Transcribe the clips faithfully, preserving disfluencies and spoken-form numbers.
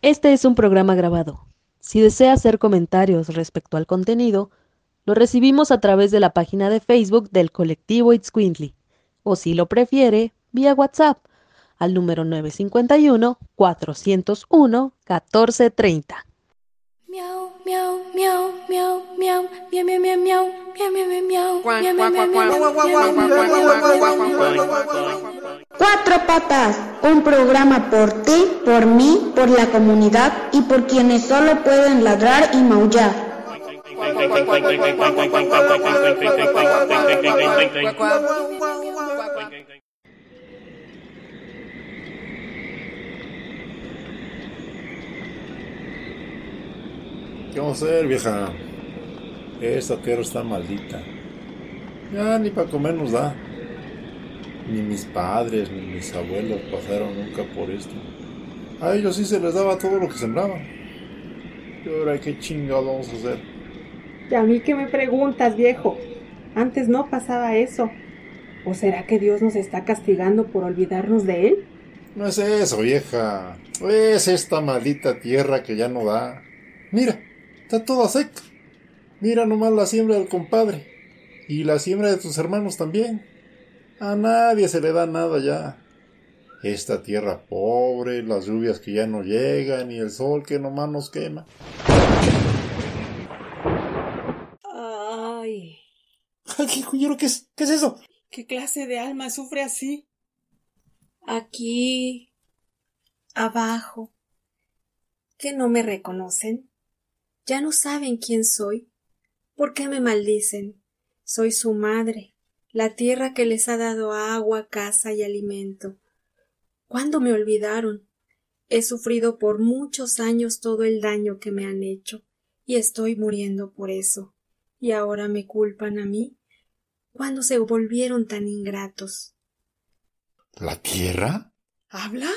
Este es un programa grabado. Si desea hacer comentarios respecto al contenido, lo recibimos a través de la página de Facebook del colectivo Itzcuintli, o si lo prefiere, vía WhatsApp, al número nueve cinco uno, cuatro cero uno, uno cuatro tres cero. Miau, miau, miau, miau, miau, miau, miau, miau, miau, miau, miau, miau. Cuatro Patas, un programa por ti, por mí, por la comunidad y por quienes solo pueden ladrar y maullar. ¿Qué vamos a hacer, vieja? Esta tierra está maldita. Ya ni para comer nos da. Ni mis padres ni mis abuelos pasaron nunca por esto. A ellos sí se les daba todo lo que sembraban. ¿Y ahora qué chingados vamos a hacer? ¿Y a mí qué me preguntas, viejo? Antes no pasaba eso. ¿O será que Dios nos está castigando por olvidarnos de Él? No es eso, vieja. Es esta maldita tierra que ya no da. Mira, está toda seca. Mira nomás la siembra del compadre. Y la siembra de tus hermanos también. A nadie se le da nada ya. Esta tierra pobre, las lluvias que ya no llegan y el sol que nomás nos quema. Ay, ¿Qué joyero? ¿Qué es? ¿Qué es eso? ¿qué clase de alma sufre así? Aquí, abajo. ¿Que no me reconocen? ¿Ya no saben quién soy? ¿Por qué me maldicen? Soy su madre, la tierra que les ha dado agua, casa y alimento. ¿Cuándo me olvidaron? He sufrido por muchos años todo el daño que me han hecho, y estoy muriendo por eso. ¿Y ahora me culpan a mí? ¿Cuándo se volvieron tan ingratos? ¿La tierra? ¿Habla?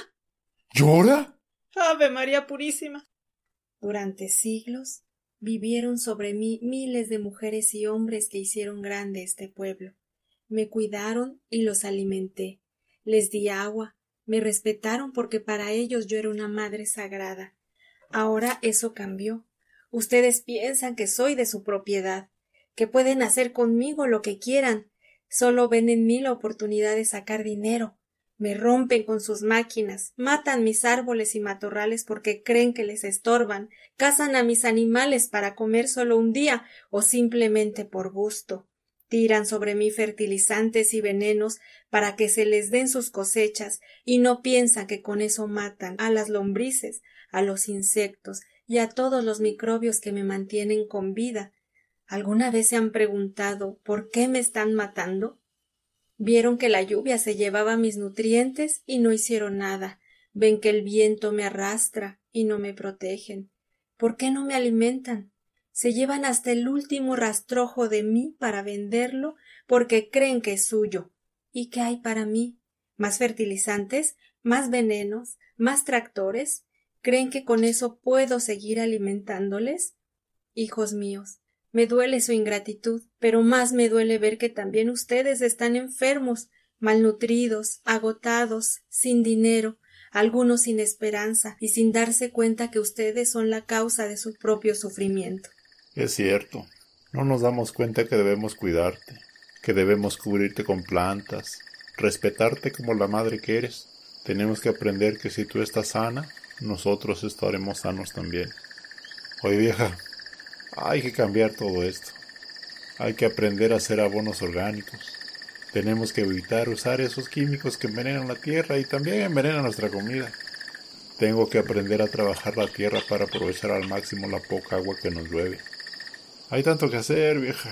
¿Llora? ¡Ave María Purísima! Durante siglos vivieron sobre mí miles de mujeres y hombres que hicieron grande este pueblo. Me cuidaron y los alimenté. Les di agua, me respetaron porque para ellos yo era una madre sagrada. Ahora eso cambió. Ustedes piensan que soy de su propiedad, que pueden hacer conmigo lo que quieran. Solo ven en mí la oportunidad de sacar dinero. Me rompen con sus máquinas, matan mis árboles y matorrales porque creen que les estorban, cazan a mis animales para comer solo un día o simplemente por gusto. Tiran sobre mí fertilizantes y venenos para que se les den sus cosechas y no piensan que con eso matan a las lombrices, a los insectos y a todos los microbios que me mantienen con vida. ¿Alguna vez se han preguntado por qué me están matando? Vieron que la lluvia se llevaba mis nutrientes y no hicieron nada. Ven que el viento me arrastra y no me protegen. ¿Por qué no me alimentan? Se llevan hasta el último rastrojo de mí para venderlo porque creen que es suyo. ¿Y qué hay para mí? ¿Más fertilizantes? ¿Más venenos? ¿Más tractores? ¿Creen que con eso puedo seguir alimentándoles? Hijos míos, me duele su ingratitud, pero más me duele ver que también ustedes están enfermos, malnutridos, agotados, sin dinero, algunos sin esperanza y sin darse cuenta que ustedes son la causa de su propio sufrimiento. Es cierto. No nos damos cuenta que debemos cuidarte, que debemos cubrirte con plantas, respetarte como la madre que eres. Tenemos que aprender que si tú estás sana, nosotros estaremos sanos también. Oye, vieja, hay que cambiar todo esto. Hay que aprender a hacer abonos orgánicos. Tenemos que evitar usar esos químicos que envenenan la tierra y también envenenan nuestra comida. Tengo que aprender a trabajar la tierra para aprovechar al máximo la poca agua que nos llueve. Hay tanto que hacer, vieja.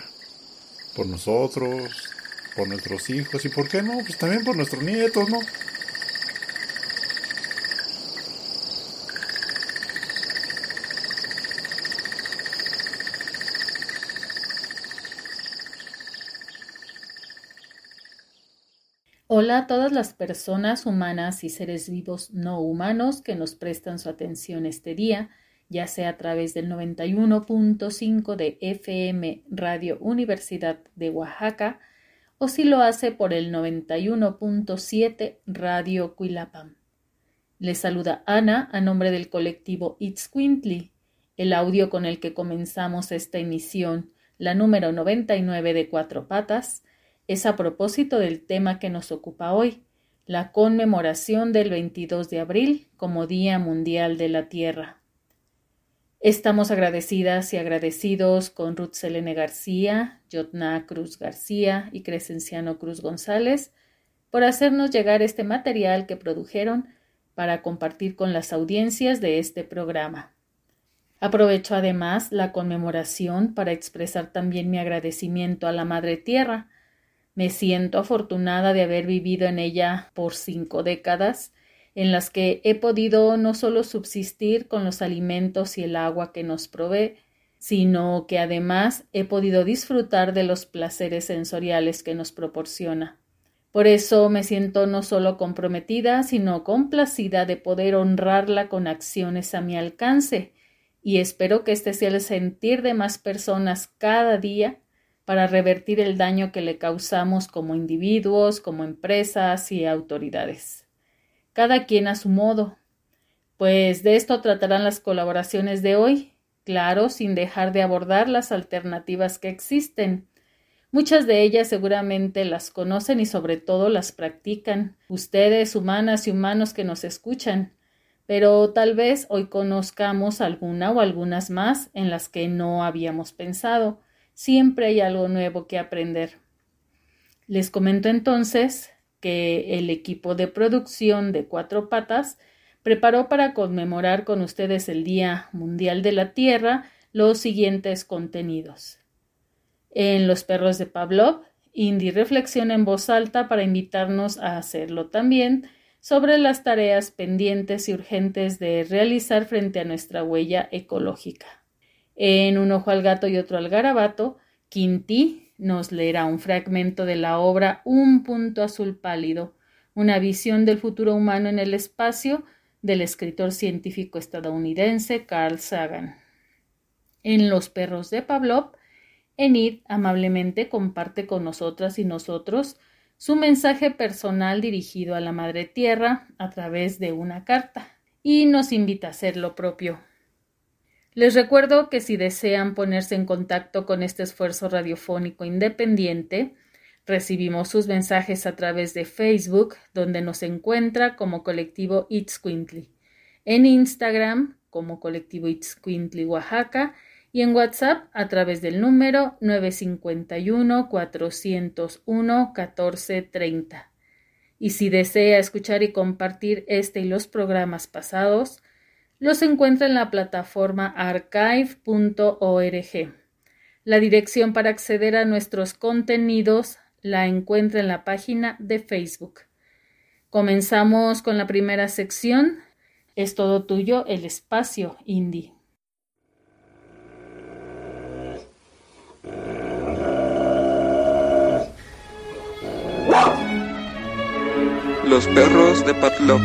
Por nosotros, por nuestros hijos y, ¿por qué no? Pues también por nuestros nietos, ¿no? Hola a todas las personas humanas y seres vivos no humanos que nos prestan su atención este día, ya sea a través del noventa y uno punto cinco de F M Radio Universidad de Oaxaca o si lo hace por el noventa y uno punto siete Radio Cuilapam. Les saluda Ana a nombre del colectivo Itzcuintli. El audio con el que comenzamos esta emisión, la número noventa y nueve de Cuatro Patas, es a propósito del tema que nos ocupa hoy, la conmemoración del veintidós de abril como Día Mundial de la Tierra. Estamos agradecidas y agradecidos con Ruth Selene García, Yotna Cruz García y Crescenciano Cruz González por hacernos llegar este material que produjeron para compartir con las audiencias de este programa. Aprovecho además la conmemoración para expresar también mi agradecimiento a la Madre Tierra. Me siento afortunada de haber vivido en ella por cinco décadas, en las que he podido no solo subsistir con los alimentos y el agua que nos provee, sino que además he podido disfrutar de los placeres sensoriales que nos proporciona. Por eso me siento no solo comprometida, sino complacida de poder honrarla con acciones a mi alcance, y espero que este sea el sentir de más personas cada día para revertir el daño que le causamos como individuos, como empresas y autoridades. Cada quien a su modo, pues de esto tratarán las colaboraciones de hoy, claro, sin dejar de abordar las alternativas que existen. Muchas de ellas seguramente las conocen y sobre todo las practican, ustedes, humanas y humanos que nos escuchan, pero tal vez hoy conozcamos alguna o algunas más en las que no habíamos pensado. Siempre hay algo nuevo que aprender. Les comento entonces que el equipo de producción de Cuatro Patas preparó para conmemorar con ustedes el Día Mundial de la Tierra los siguientes contenidos. En Los Perros de Pavlov, Indy reflexiona en voz alta para invitarnos a hacerlo también sobre las tareas pendientes y urgentes de realizar frente a nuestra huella ecológica. En Un ojo al gato y otro al garabato, Quintí nos leerá un fragmento de la obra Un punto azul pálido, una visión del futuro humano en el espacio del escritor científico estadounidense Carl Sagan. En Los Perros de Pavlov, Enid amablemente comparte con nosotras y nosotros su mensaje personal dirigido a la Madre Tierra a través de una carta y nos invita a hacer lo propio. Les recuerdo que si desean ponerse en contacto con este esfuerzo radiofónico independiente, recibimos sus mensajes a través de Facebook, donde nos encuentra como Colectivo Itzcuintli, en Instagram como Colectivo Itzcuintli Oaxaca y en WhatsApp a través del número nueve cinco uno, cuatro cero uno, uno cuatro tres cero. Y si desea escuchar y compartir este y los programas pasados, los encuentra en la plataforma archive punto org. La dirección para acceder a nuestros contenidos la encuentra en la página de Facebook. Comenzamos con la primera sección. Es todo tuyo, el espacio Indy. Los perros de Pavlov.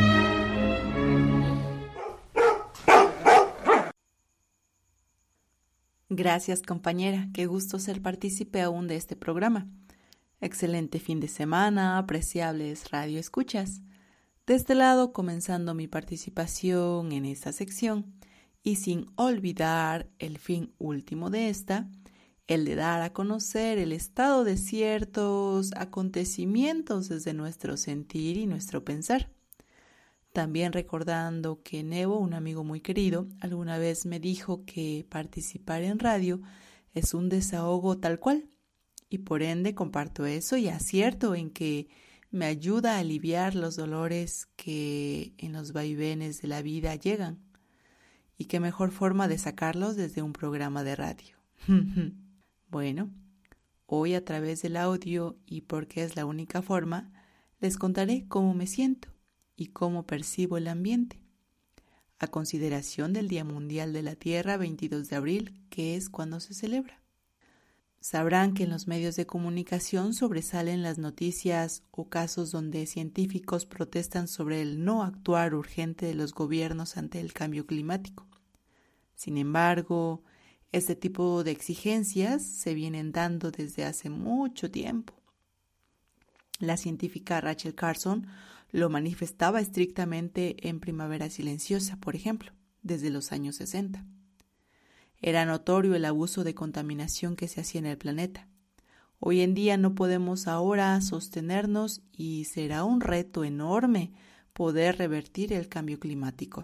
Gracias, compañera. Qué gusto ser partícipe aún de este programa. Excelente fin de semana, apreciables radioescuchas. De este lado, comenzando mi participación en esta sección y sin olvidar el fin último de esta, el de dar a conocer el estado de ciertos acontecimientos desde nuestro sentir y nuestro pensar. También recordando que Nevo, un amigo muy querido, alguna vez me dijo que participar en radio es un desahogo tal cual, y por ende comparto eso y acierto en que me ayuda a aliviar los dolores que en los vaivenes de la vida llegan. Y qué mejor forma de sacarlos desde un programa de radio. Bueno, hoy a través del audio y porque es la única forma, les contaré cómo me siento y cómo percibo el ambiente, a consideración del Día Mundial de la Tierra, veintidós de abril, que es cuando se celebra. Sabrán que en los medios de comunicación sobresalen las noticias o casos donde científicos protestan sobre el no actuar urgente de los gobiernos ante el cambio climático. Sin embargo, este tipo de exigencias se vienen dando desde hace mucho tiempo. La científica Rachel Carson lo manifestaba estrictamente en Primavera Silenciosa, por ejemplo, desde los años sesenta. Era notorio el abuso de contaminación que se hacía en el planeta. Hoy en día no podemos ahora sostenernos y será un reto enorme poder revertir el cambio climático.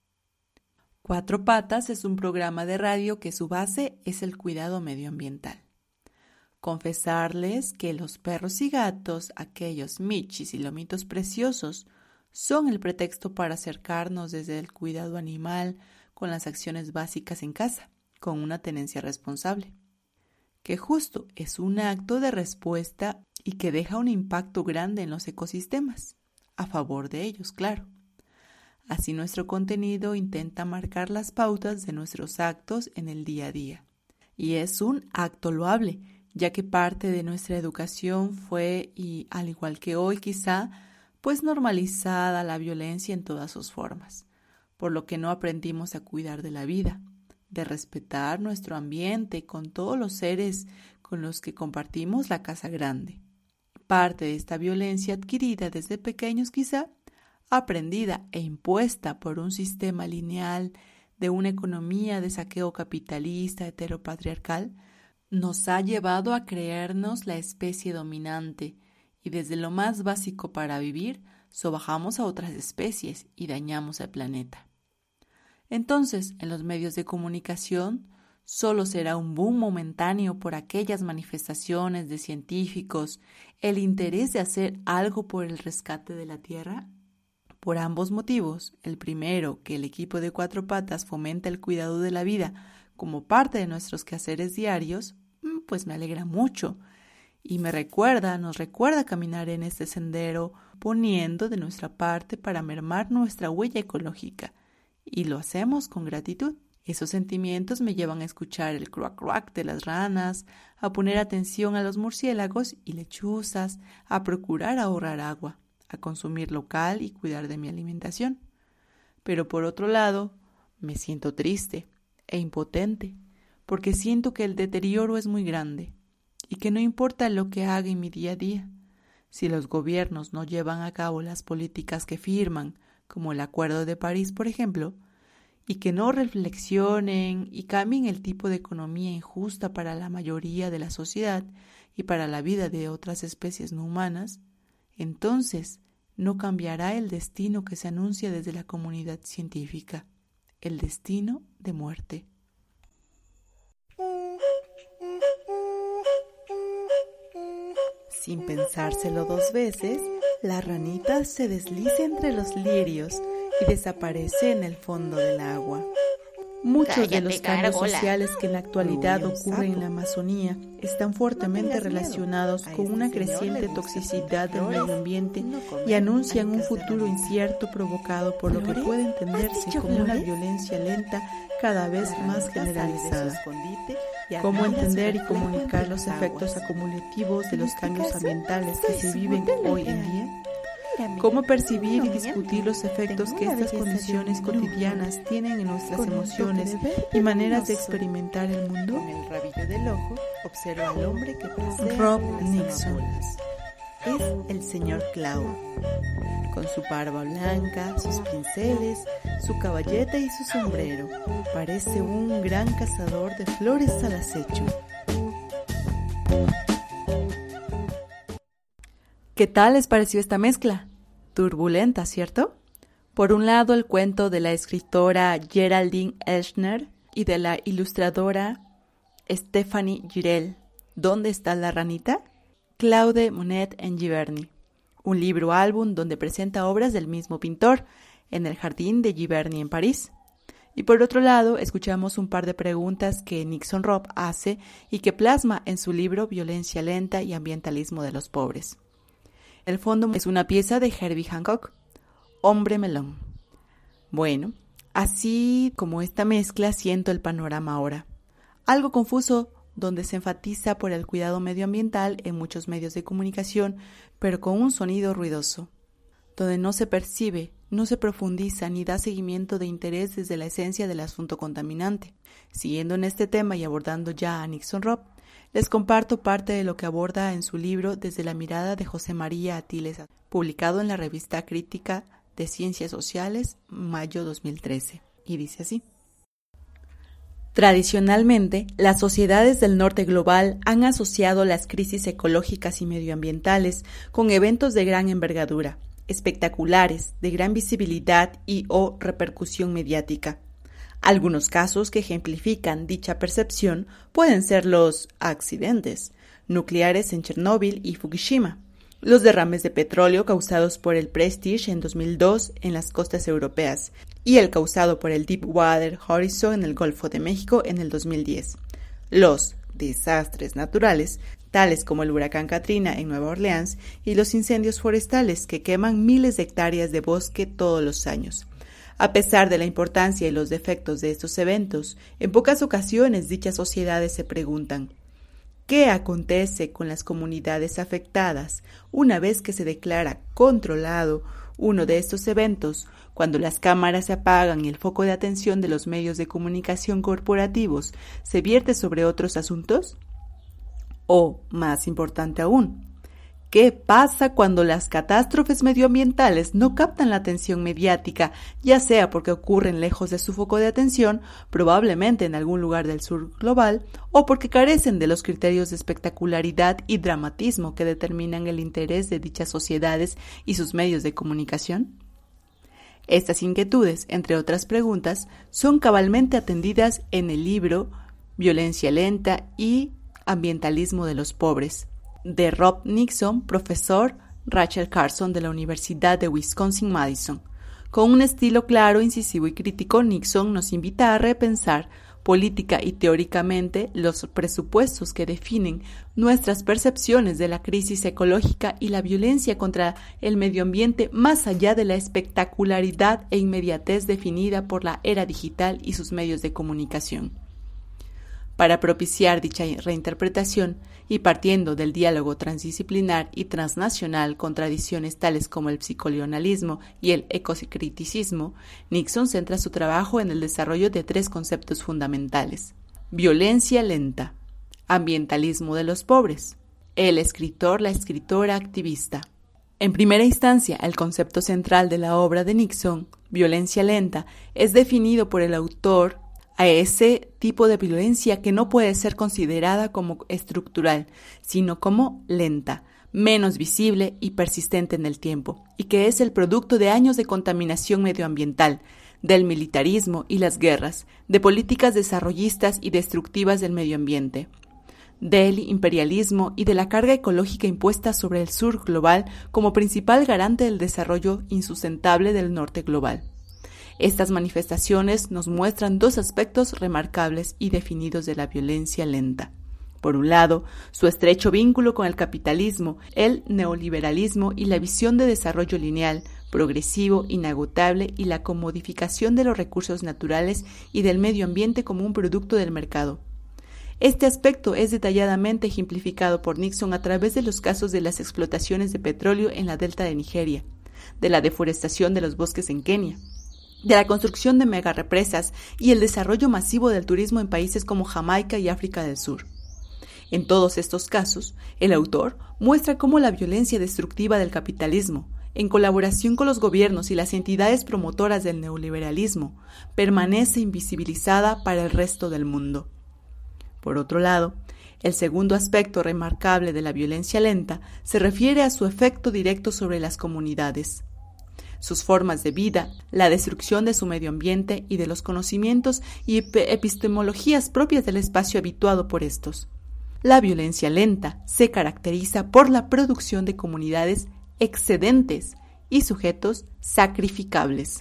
Cuatro Patas es un programa de radio que su base es el cuidado medioambiental. Confesarles que los perros y gatos, aquellos michis y lomitos preciosos, son el pretexto para acercarnos desde el cuidado animal con las acciones básicas en casa, con una tenencia responsable, que justo es un acto de respuesta y que deja un impacto grande en los ecosistemas, a favor de ellos, claro. Así nuestro contenido intenta marcar las pautas de nuestros actos en el día a día. Y es un acto loable, ya que parte de nuestra educación fue, y al igual que hoy quizá, pues normalizada la violencia en todas sus formas, por lo que no aprendimos a cuidar de la vida, de respetar nuestro ambiente con todos los seres con los que compartimos la casa grande. Parte de esta violencia adquirida desde pequeños quizá, aprendida e impuesta por un sistema lineal de una economía de saqueo capitalista heteropatriarcal, nos ha llevado a creernos la especie dominante y desde lo más básico para vivir, sobajamos a otras especies y dañamos al planeta. Entonces, en los medios de comunicación, solo será un boom momentáneo por aquellas manifestaciones de científicos, el interés de hacer algo por el rescate de la Tierra. Por ambos motivos, el primero, que el equipo de Cuatro Patas fomenta el cuidado de la vida como parte de nuestros quehaceres diarios, pues me alegra mucho y me recuerda, nos recuerda caminar en este sendero poniendo de nuestra parte para mermar nuestra huella ecológica y lo hacemos con gratitud. Esos sentimientos me llevan a escuchar el cruac cruac de las ranas, a poner atención a los murciélagos y lechuzas, a procurar ahorrar agua, a consumir local y cuidar de mi alimentación. Pero por otro lado, me siento triste e impotente, porque siento que el deterioro es muy grande y que no importa lo que haga en mi día a día, si los gobiernos no llevan a cabo las políticas que firman, como el Acuerdo de París, por ejemplo, y que no reflexionen y cambien el tipo de economía injusta para la mayoría de la sociedad y para la vida de otras especies no humanas, entonces no cambiará el destino que se anuncia desde la comunidad científica, el destino de muerte. Sin pensárselo dos veces, la ranita se desliza entre los lirios y desaparece en el fondo del agua. Muchos Cállate, de los cambios gárgola. sociales que en la actualidad ocurren en la Amazonía están fuertemente relacionados con una creciente toxicidad del medio ambiente y anuncian un futuro incierto provocado por lo que puede entenderse como una violencia lenta cada vez más generalizada. Cómo entender y comunicar los efectos acumulativos de los cambios ambientales que se viven hoy en día. Cómo percibir y discutir los efectos que estas condiciones cotidianas tienen en nuestras emociones y maneras de experimentar el mundo. Con el rabillo del ojo observa al hombre que pasea Rob Nixon. Es el señor Cloud, con su barba blanca, sus pinceles, su caballeta y su sombrero. Parece un gran cazador de flores al acecho. ¿Qué tal les pareció esta mezcla? Turbulenta, ¿cierto? Por un lado, el cuento de la escritora Geraldine Elshner y de la ilustradora Stephanie Girel, ¿Dónde está la ranita? Claude Monet en Giverny, un libro-álbum donde presenta obras del mismo pintor en el jardín de Giverny en París. Y por otro lado, escuchamos un par de preguntas que Nixon Rob hace y que plasma en su libro Violencia lenta y ambientalismo de los pobres. El fondo es una pieza de Herbie Hancock, Hombre Melón. Bueno, así como esta mezcla siento el panorama ahora. Algo confuso donde se enfatiza por el cuidado medioambiental en muchos medios de comunicación, pero con un sonido ruidoso. Donde no se percibe, no se profundiza ni da seguimiento de interés desde la esencia del asunto contaminante. Siguiendo en este tema y abordando ya a Nixon Rob, les comparto parte de lo que aborda en su libro Desde la mirada de José María Atiles, publicado en la revista Crítica de Ciencias Sociales, mayo dos mil trece, y dice así. Tradicionalmente, las sociedades del norte global han asociado las crisis ecológicas y medioambientales con eventos de gran envergadura, espectaculares, de gran visibilidad y o repercusión mediática. Algunos casos que ejemplifican dicha percepción pueden ser los accidentes nucleares en Chernóbil y Fukushima, los derrames de petróleo causados por el Prestige en dos mil dos en las costas europeas y el causado por el Deepwater Horizon en el Golfo de México en el dos mil diez, los desastres naturales, tales como el huracán Katrina en Nueva Orleans y los incendios forestales que queman miles de hectáreas de bosque todos los años. A pesar de la importancia y los defectos de estos eventos, en pocas ocasiones dichas sociedades se preguntan: ¿qué acontece con las comunidades afectadas una vez que se declara controlado uno de estos eventos, cuando las cámaras se apagan y el foco de atención de los medios de comunicación corporativos se vierte sobre otros asuntos? O, más importante aún, ¿qué pasa cuando las catástrofes medioambientales no captan la atención mediática, ya sea porque ocurren lejos de su foco de atención, probablemente en algún lugar del sur global, o porque carecen de los criterios de espectacularidad y dramatismo que determinan el interés de dichas sociedades y sus medios de comunicación? Estas inquietudes, entre otras preguntas, son cabalmente atendidas en el libro Violencia lenta y Ambientalismo de los pobres, de Rob Nixon, profesor Rachel Carson de la Universidad de Wisconsin-Madison. Con un estilo claro, incisivo y crítico, Nixon nos invita a repensar política y teóricamente los presupuestos que definen nuestras percepciones de la crisis ecológica y la violencia contra el medio ambiente más allá de la espectacularidad e inmediatez definida por la era digital y sus medios de comunicación. Para propiciar dicha reinterpretación y partiendo del diálogo transdisciplinar y transnacional con tradiciones tales como el psicolionalismo y el ecocriticismo, Nixon centra su trabajo en el desarrollo de tres conceptos fundamentales: violencia lenta, ambientalismo de los pobres, el escritor, la escritora activista. En primera instancia, el concepto central de la obra de Nixon, violencia lenta, es definido por el autor a ese tipo de violencia que no puede ser considerada como estructural, sino como lenta, menos visible y persistente en el tiempo, y que es el producto de años de contaminación medioambiental, del militarismo y las guerras, de políticas desarrollistas y destructivas del medio ambiente, del imperialismo y de la carga ecológica impuesta sobre el sur global como principal garante del desarrollo insustentable del norte global. Estas manifestaciones nos muestran dos aspectos remarcables y definidos de la violencia lenta. Por un lado, su estrecho vínculo con el capitalismo, el neoliberalismo y la visión de desarrollo lineal, progresivo, inagotable y la comodificación de los recursos naturales y del medio ambiente como un producto del mercado. Este aspecto es detalladamente ejemplificado por Nixon a través de los casos de las explotaciones de petróleo en la delta de Nigeria, de la deforestación de los bosques en Kenia, de la construcción de megarepresas y el desarrollo masivo del turismo en países como Jamaica y África del Sur. En todos estos casos, el autor muestra cómo la violencia destructiva del capitalismo, en colaboración con los gobiernos y las entidades promotoras del neoliberalismo, permanece invisibilizada para el resto del mundo. Por otro lado, el segundo aspecto remarcable de la violencia lenta se refiere a su efecto directo sobre las comunidades, sus formas de vida, la destrucción de su medio ambiente y de los conocimientos y epistemologías propias del espacio habituado por estos. La violencia lenta se caracteriza por la producción de comunidades excedentes y sujetos sacrificables,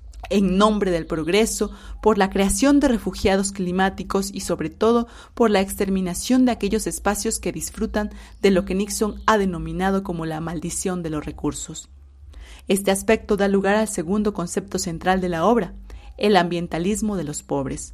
en nombre del progreso, por la creación de refugiados climáticos y sobre todo por la exterminación de aquellos espacios que disfrutan de lo que Nixon ha denominado como la maldición de los recursos. Este aspecto da lugar al segundo concepto central de la obra, el ambientalismo de los pobres,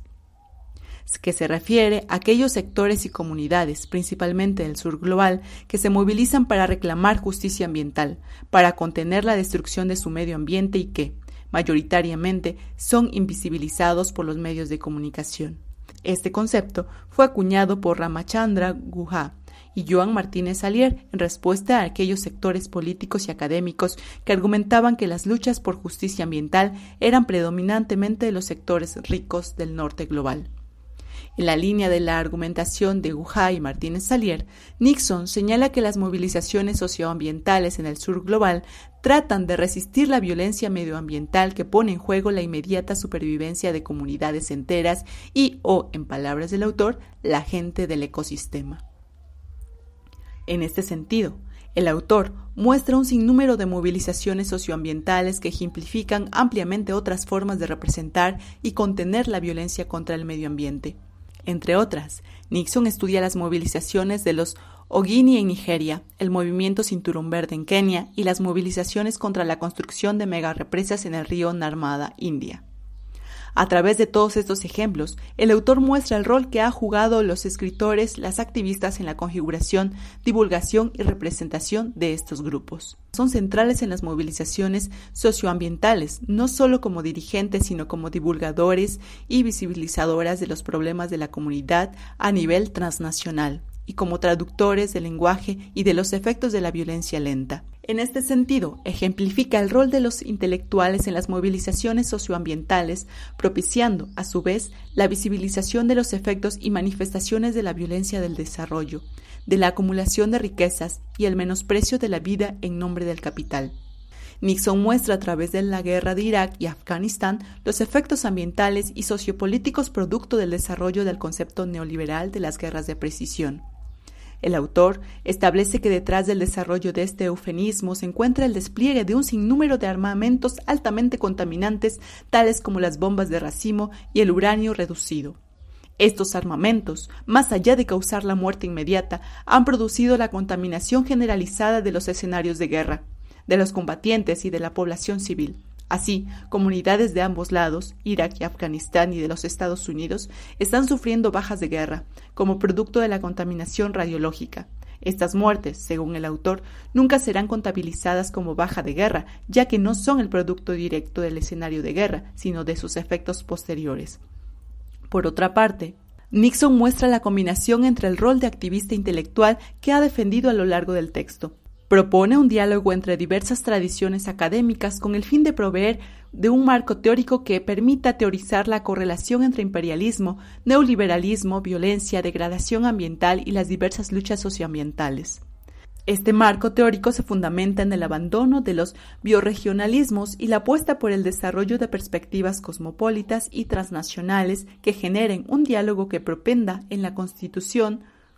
que se refiere a aquellos sectores y comunidades, principalmente del sur global, que se movilizan para reclamar justicia ambiental, para contener la destrucción de su medio ambiente y que, mayoritariamente, son invisibilizados por los medios de comunicación. Este concepto fue acuñado por Ramachandra Guha y Joan Martínez Salier en respuesta a aquellos sectores políticos y académicos que argumentaban que las luchas por justicia ambiental eran predominantemente de los sectores ricos del norte global. En la línea de la argumentación de Guha y Martínez Salier, Nixon señala que las movilizaciones socioambientales en el sur global tratan de resistir la violencia medioambiental que pone en juego la inmediata supervivencia de comunidades enteras y, o, en palabras del autor, la gente del ecosistema. En este sentido, el autor muestra un sinnúmero de movilizaciones socioambientales que ejemplifican ampliamente otras formas de representar y contener la violencia contra el medio ambiente. Entre otras, Nixon estudia las movilizaciones de los Ogini en Nigeria, el movimiento Cinturón Verde en Kenia y las movilizaciones contra la construcción de megarepresas en el río Narmada, India. A través de todos estos ejemplos, el autor muestra el rol que han jugado los escritores, las activistas en la configuración, divulgación y representación de estos grupos. Son centrales en las movilizaciones socioambientales, no solo como dirigentes, sino como divulgadores y visibilizadoras de los problemas de la comunidad a nivel transnacional, y como traductores del lenguaje y de los efectos de la violencia lenta. En este sentido, ejemplifica el rol de los intelectuales en las movilizaciones socioambientales, propiciando, a su vez, la visibilización de los efectos y manifestaciones de la violencia del desarrollo, de la acumulación de riquezas y el menosprecio de la vida en nombre del capital. Nixon muestra a través de la guerra de Irak y Afganistán los efectos ambientales y sociopolíticos producto del desarrollo del concepto neoliberal de las guerras de precisión. El autor establece que detrás del desarrollo de este eufemismo se encuentra el despliegue de un sinnúmero de armamentos altamente contaminantes, tales como las bombas de racimo y el uranio reducido. Estos armamentos, más allá de causar la muerte inmediata, han producido la contaminación generalizada de los escenarios de guerra, de los combatientes y de la población civil. Así, comunidades de ambos lados, Irak y Afganistán y de los Estados Unidos, están sufriendo bajas de guerra, como producto de la contaminación radiológica. Estas muertes, según el autor, nunca serán contabilizadas como baja de guerra, ya que no son el producto directo del escenario de guerra, sino de sus efectos posteriores. Por otra parte, Nixon muestra la combinación entre el rol de activista intelectual que ha defendido a lo largo del texto. Propone un diálogo entre diversas tradiciones académicas con el fin de proveer de un marco teórico que permita teorizar la correlación entre imperialismo, neoliberalismo, violencia, degradación ambiental y las diversas luchas socioambientales. Este marco teórico se fundamenta en el abandono de los bioregionalismos y la apuesta por el desarrollo de perspectivas cosmopolitas y transnacionales que generen un diálogo que propenda en la constitución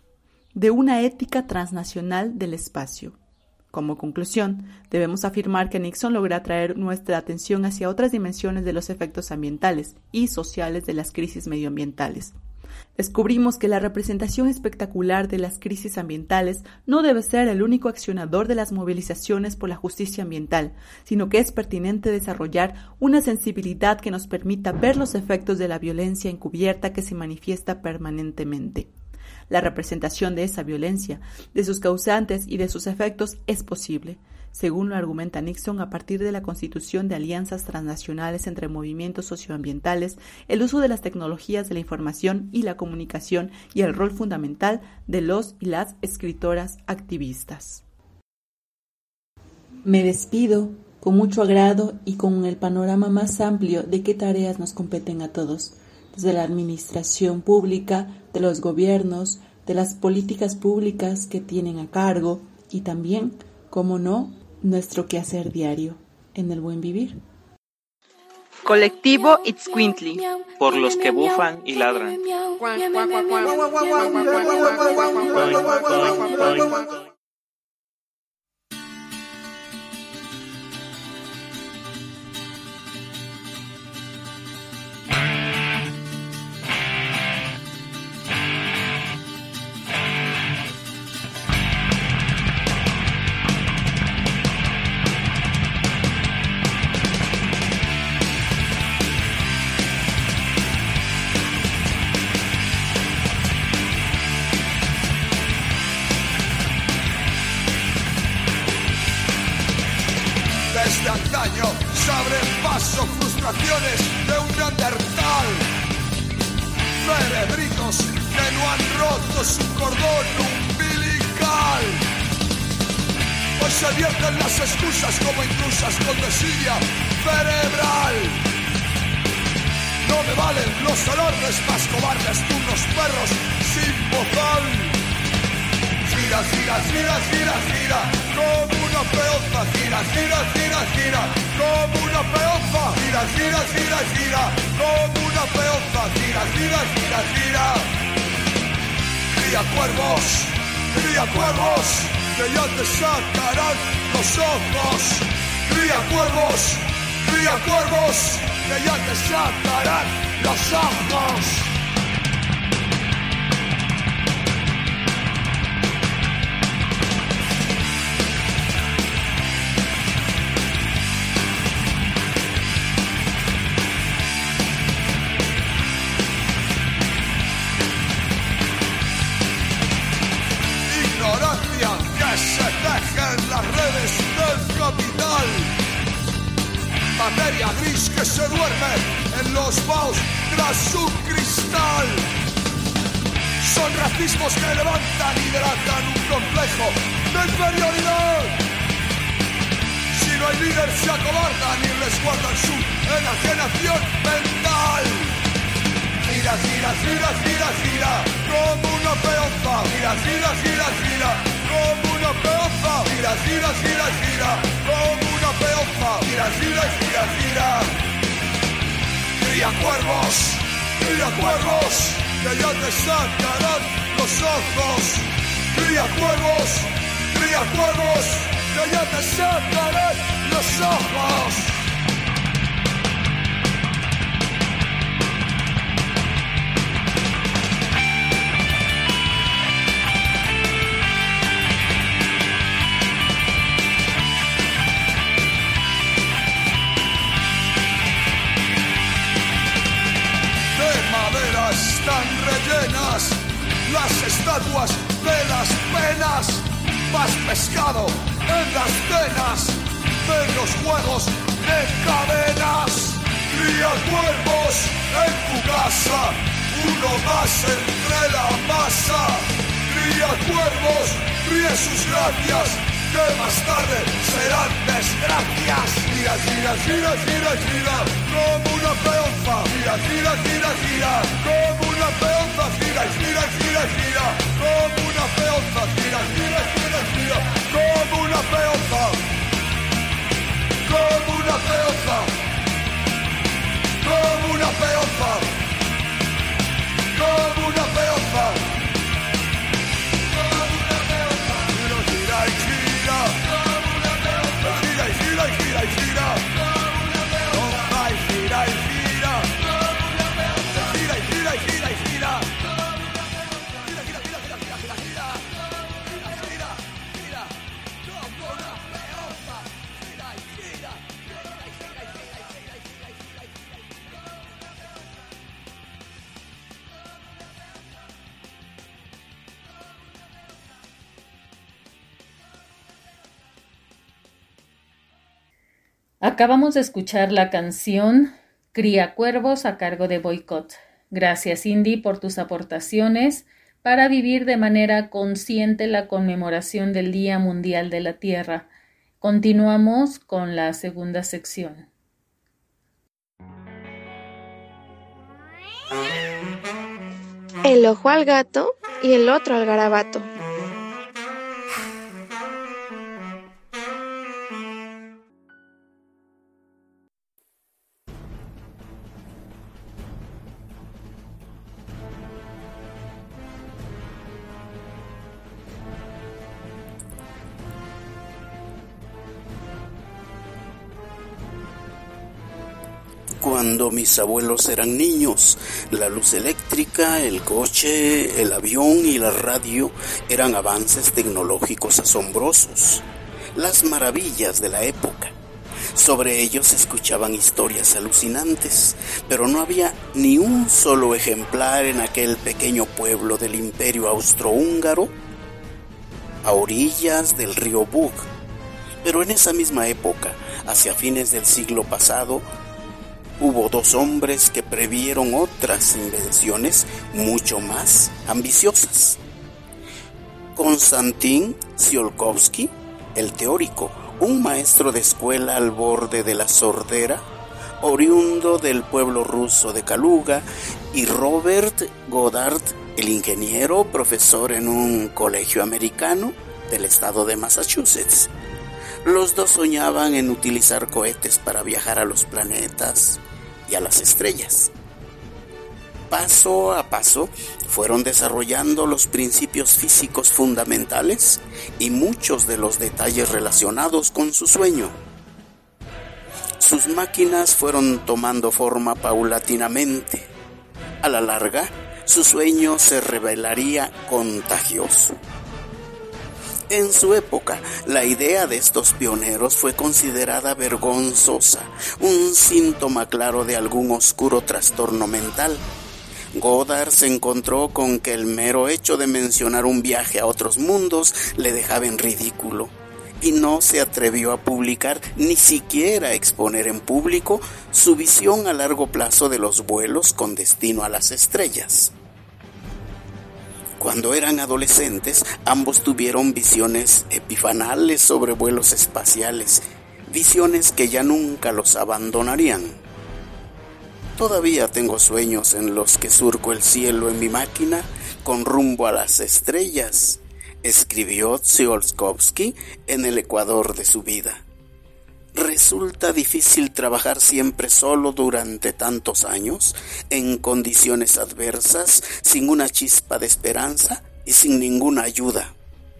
de una ética transnacional del espacio. Como conclusión, debemos afirmar que Nixon logra atraer nuestra atención hacia otras dimensiones de los efectos ambientales y sociales de las crisis medioambientales. Descubrimos que la representación espectacular de las crisis ambientales no debe ser el único accionador de las movilizaciones por la justicia ambiental, sino que es pertinente desarrollar una sensibilidad que nos permita ver los efectos de la violencia encubierta que se manifiesta permanentemente. La representación de esa violencia, de sus causantes y de sus efectos es posible, según lo argumenta Nixon a partir de la constitución de alianzas transnacionales entre movimientos socioambientales, el uso de las tecnologías de la información y la comunicación y el rol fundamental de los y las escritoras activistas. Me despido con mucho agrado y con el panorama más amplio de qué tareas nos competen a todos, desde la administración pública, de los gobiernos, de las políticas públicas que tienen a cargo y también, cómo no, nuestro quehacer diario en el buen vivir. Colectivo Itzcuintli. Por los que bufan y ladran. Desde antaño se abren paso frustraciones de un neandertal. Cerebrí roto su cordón umbilical. Hoy se vierten las excusas como intrusas con desidia cerebral. No me valen los alardes más cobardes que unos perros sin bozal. Gira, gira, gira, gira, gira, como una peonza. Gira, gira, gira, gira, como una peonza. Gira, gira, gira, gira, como una peonza. Gira, gira, gira, gira. Cría cuervos, cría cuervos, que ya te sacarán los ojos. Cría cuervos, cría cuervos, que ya te sacarán los ojos. Ignorancia que se teje en las redes del capital. Materia gris que se duerme en los baos tras un cristal. Son racismos que levantan y delatan un complejo de inferioridad. Si no hay líder se acobardan y resguardan su enajenación mental. Gira, gira, gira, gira, gira, como una peonza. Gira, gira, gira, gira, como una peonza. Gira, gira, gira, gira, como una peonza. Gira, gira, gira, gira. Cría cuervos, cría cuervos, que ya te sacarán los ojos. Cría cuervos, cría cuervos, que ya te sacarán los ojos. Están rellenas las estatuas de las penas. Más pescado en las cenas de los juegos de cadenas. Cría cuervos en tu casa, uno más entre la masa. Cría cuervos, ríe sus gracias, que más tarde serán desgracias. Gira, gira, gira, gira, gira, como una peonza. Gira, gira, gira, gira, como una peonza. Gira, gira, gira, gira, como una peonza. Gira, gira, gira, gira, como una peonza. Como una peonza. Como una peonza. Como una peonza. Como una peonza. Gira, gira y gira. Gira y gira y gira y gira. Toma y gira y gira. Gira y gira y gira y gira. Gira, gira, gira, gira, gira, gira, gira. Gira, gira, gira. Como una peonza. Gira y gira. Gira y gira y gira y gira y gira y gira y gira. Acabamos de escuchar la canción Cría Cuervos a cargo de Boicot. Gracias, Cindy, por tus aportaciones para vivir de manera consciente la conmemoración del Día Mundial de la Tierra. Continuamos con la segunda sección. El ojo al gato y el otro al garabato. Cuando mis abuelos eran niños, la luz eléctrica, el coche, el avión y la radio eran avances tecnológicos asombrosos, las maravillas de la época. Sobre ellos se escuchaban historias alucinantes, pero no había ni un solo ejemplar en aquel pequeño pueblo del Imperio Austrohúngaro, a orillas del río Bug. Pero en esa misma época, hacia fines del siglo pasado, hubo dos hombres que previeron otras invenciones mucho más ambiciosas. Konstantin Tsiolkovsky, el teórico, un maestro de escuela al borde de la sordera, oriundo del pueblo ruso de Kaluga, y Robert Goddard, el ingeniero, profesor en un colegio americano del estado de Massachusetts. Los dos soñaban en utilizar cohetes para viajar a los planetas y a las estrellas. Paso a paso fueron desarrollando los principios físicos fundamentales y muchos de los detalles relacionados con su sueño. Sus máquinas fueron tomando forma paulatinamente. A la larga, su sueño se revelaría contagioso. En su época, la idea de estos pioneros fue considerada vergonzosa, un síntoma claro de algún oscuro trastorno mental. Goddard se encontró con que el mero hecho de mencionar un viaje a otros mundos le dejaba en ridículo, y no se atrevió a publicar, ni siquiera a exponer en público, su visión a largo plazo de los vuelos con destino a las estrellas. Cuando eran adolescentes, ambos tuvieron visiones epifanales sobre vuelos espaciales, visiones que ya nunca los abandonarían. Todavía tengo sueños en los que surco el cielo en mi máquina con rumbo a las estrellas, escribió Tsiolkovsky en el ecuador de su vida. Resulta difícil trabajar siempre solo durante tantos años, en condiciones adversas, sin una chispa de esperanza y sin ninguna ayuda.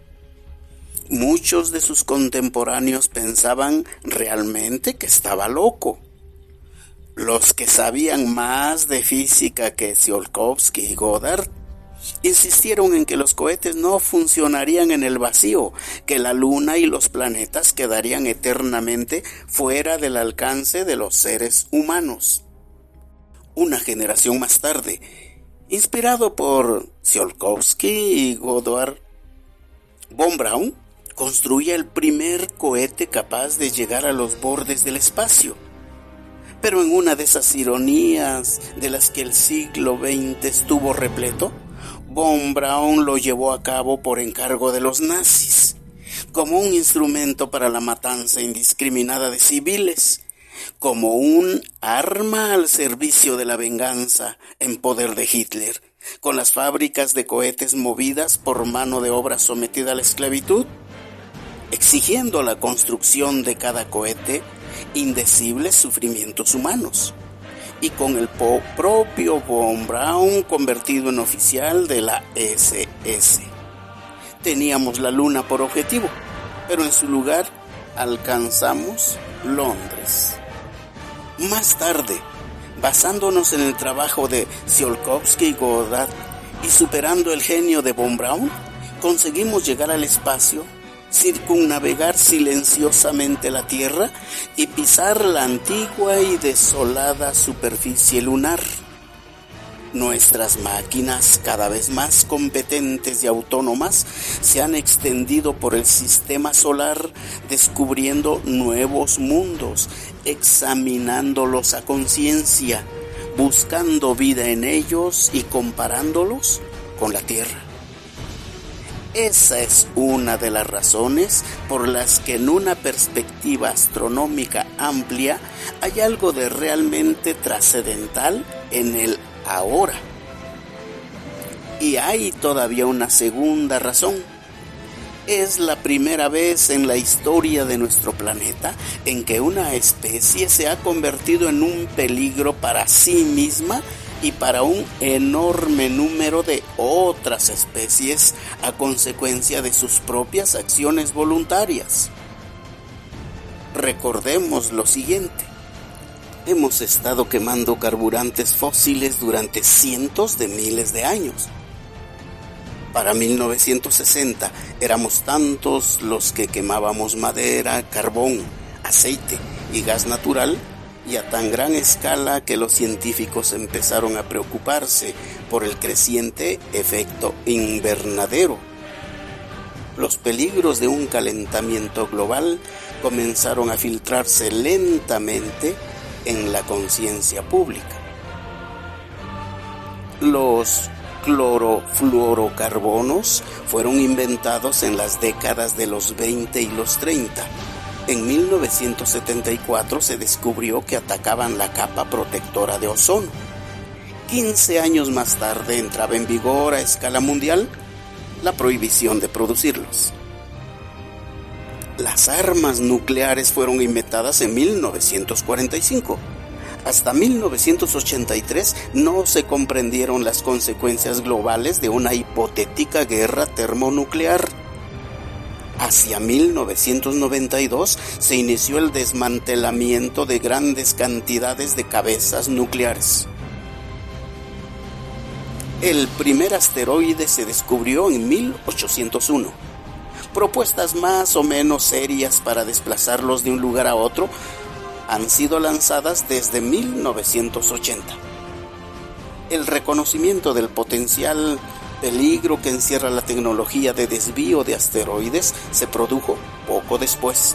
Muchos de sus contemporáneos pensaban realmente que estaba loco. Los que sabían más de física que Tsiolkovsky y Goddard insistieron en que los cohetes no funcionarían en el vacío, que la luna y los planetas quedarían eternamente fuera del alcance de los seres humanos. Una generación más tarde, inspirado por Tsiolkovsky y Goddard, von Braun construía el primer cohete capaz de llegar a los bordes del espacio. Pero en una de esas ironías de las que el siglo veinte estuvo repleto, von Braun lo llevó a cabo por encargo de los nazis, como un instrumento para la matanza indiscriminada de civiles, como un arma al servicio de la venganza en poder de Hitler, con las fábricas de cohetes movidas por mano de obra sometida a la esclavitud, exigiendo la construcción de cada cohete indecibles sufrimientos humanos, y con el po- propio von Braun convertido en oficial de la ese ese. Teníamos la luna por objetivo, pero en su lugar alcanzamos Londres. Más tarde, basándonos en el trabajo de Tsiolkovsky y Goddard y superando el genio de von Braun, conseguimos llegar al espacio, circunnavegar silenciosamente la Tierra y pisar la antigua y desolada superficie lunar. Nuestras máquinas, cada vez más competentes y autónomas, se han extendido por el sistema solar, descubriendo nuevos mundos, examinándolos a conciencia, buscando vida en ellos y comparándolos con la Tierra. Esa es una de las razones por las que en una perspectiva astronómica amplia hay algo de realmente trascendental en el ahora. Y hay todavía una segunda razón. Es la primera vez en la historia de nuestro planeta en que una especie se ha convertido en un peligro para sí misma y para un enorme número de otras especies a consecuencia de sus propias acciones voluntarias. Recordemos lo siguiente: hemos estado quemando carburantes fósiles durante cientos de miles de años. Para mil novecientos sesenta éramos tantos los que quemábamos madera, carbón, aceite y gas natural, y a tan gran escala que los científicos empezaron a preocuparse por el creciente efecto invernadero. Los peligros de un calentamiento global comenzaron a filtrarse lentamente en la conciencia pública. Los clorofluorocarbonos fueron inventados en las décadas de los veinte y los treinta. En mil novecientos setenta y cuatro se descubrió que atacaban la capa protectora de ozono. quince años más tarde entraba en vigor a escala mundial la prohibición de producirlos. Las armas nucleares fueron inventadas en mil novecientos cuarenta y cinco. Hasta mil novecientos ochenta y tres no se comprendieron las consecuencias globales de una hipotética guerra termonuclear. Hacia mil novecientos noventa y dos se inició el desmantelamiento de grandes cantidades de cabezas nucleares. El primer asteroide se descubrió en mil ochocientos uno. Propuestas más o menos serias para desplazarlos de un lugar a otro han sido lanzadas desde mil novecientos ochenta. El reconocimiento del potencial peligro que encierra la tecnología de desvío de asteroides se produjo poco después.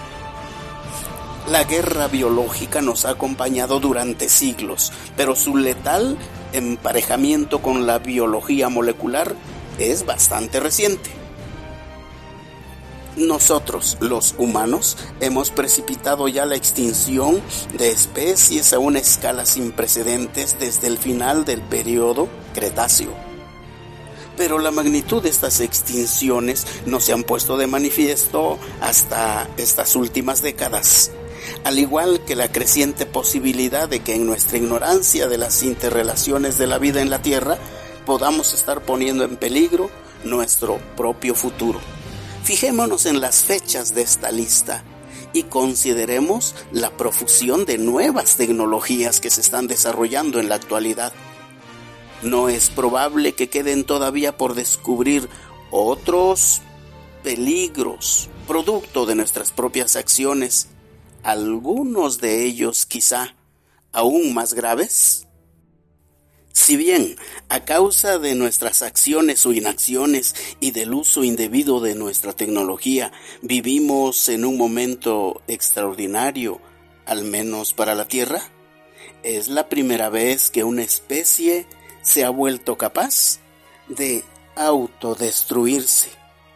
La guerra biológica nos ha acompañado durante siglos, pero su letal emparejamiento con la biología molecular es bastante reciente. Nosotros, los humanos, hemos precipitado ya la extinción de especies a una escala sin precedentes desde el final del periodo Cretáceo. Pero la magnitud de estas extinciones no se han puesto de manifiesto hasta estas últimas décadas, al igual que la creciente posibilidad de que en nuestra ignorancia de las interrelaciones de la vida en la Tierra podamos estar poniendo en peligro nuestro propio futuro. Fijémonos en las fechas de esta lista y consideremos la profusión de nuevas tecnologías que se están desarrollando en la actualidad. No es probable que queden todavía por descubrir otros peligros, producto de nuestras propias acciones, algunos de ellos quizá aún más graves. Si bien, a causa de nuestras acciones o inacciones y del uso indebido de nuestra tecnología, vivimos en un momento extraordinario, al menos para la Tierra, es la primera vez que una especie se ha vuelto capaz de autodestruirse.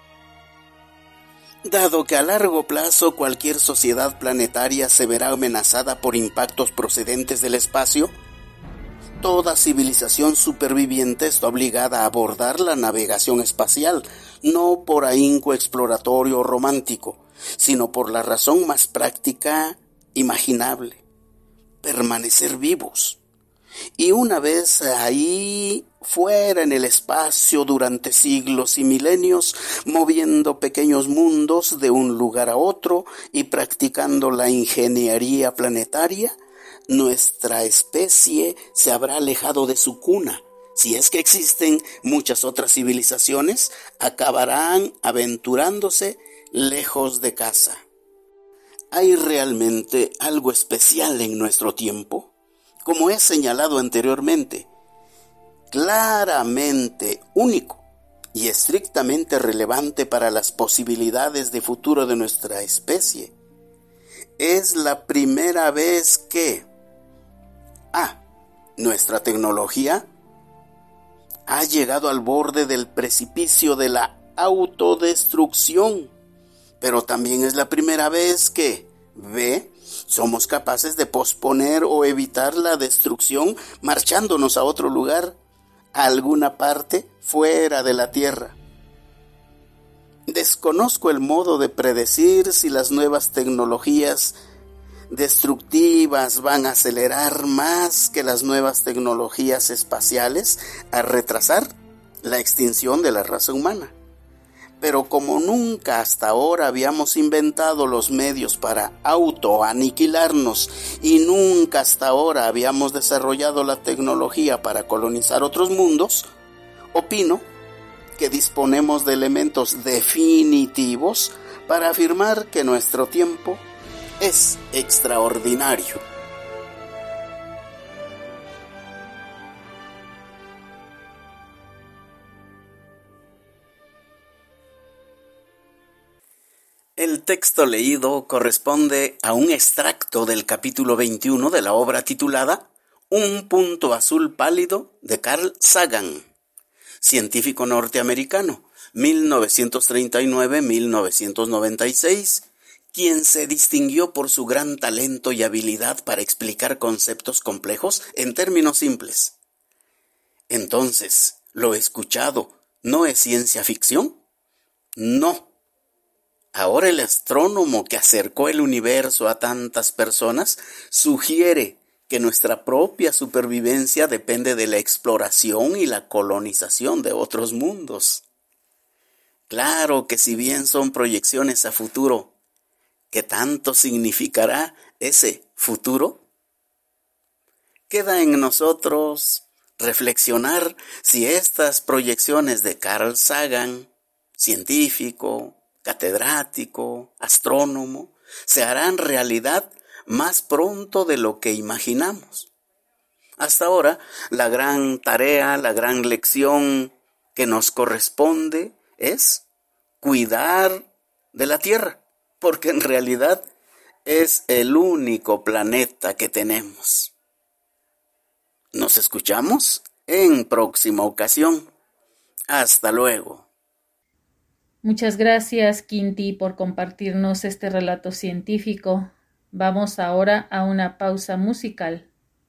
Dado que a largo plazo cualquier sociedad planetaria se verá amenazada por impactos procedentes del espacio, toda civilización superviviente está obligada a abordar la navegación espacial, no por ahínco exploratorio o romántico, sino por la razón más práctica imaginable: permanecer vivos. Y una vez ahí, fuera en el espacio durante siglos y milenios, moviendo pequeños mundos de un lugar a otro y practicando la ingeniería planetaria, nuestra especie se habrá alejado de su cuna. Si es que existen muchas otras civilizaciones, acabarán aventurándose lejos de casa. ¿Hay realmente algo especial en nuestro tiempo? Como he señalado anteriormente, claramente único y estrictamente relevante para las posibilidades de futuro de nuestra especie. Es la primera vez que A. Nuestra tecnología ha llegado al borde del precipicio de la autodestrucción, pero también es la primera vez que B. Somos capaces de posponer o evitar la destrucción marchándonos a otro lugar, a alguna parte fuera de la Tierra. Desconozco el modo de predecir si las nuevas tecnologías destructivas van a acelerar más que las nuevas tecnologías espaciales a retrasar la extinción de la raza humana. Pero como nunca hasta ahora habíamos inventado los medios para autoaniquilarnos y nunca hasta ahora habíamos desarrollado la tecnología para colonizar otros mundos, opino que disponemos de elementos definitivos para afirmar que nuestro tiempo es extraordinario. El texto leído corresponde a un extracto del capítulo veintiuno de la obra titulada Un punto azul pálido de Carl Sagan, científico norteamericano, mil novecientos treinta y nueve a mil novecientos noventa y seis, quien se distinguió por su gran talento y habilidad para explicar conceptos complejos en términos simples. Entonces, ¿lo escuchado no es ciencia ficción? No. Ahora el astrónomo que acercó el universo a tantas personas sugiere que nuestra propia supervivencia depende de la exploración y la colonización de otros mundos. Claro que si bien son proyecciones a futuro, ¿qué tanto significará ese futuro? Queda en nosotros reflexionar si estas proyecciones de Carl Sagan, científico, catedrático, astrónomo, se harán realidad más pronto de lo que imaginamos. Hasta ahora, la gran tarea, la gran lección que nos corresponde es cuidar de la Tierra, porque en realidad es el único planeta que tenemos. Nos escuchamos en próxima ocasión. Hasta luego. Muchas gracias, Quinti, por compartirnos este relato científico. Vamos ahora a una pausa musical.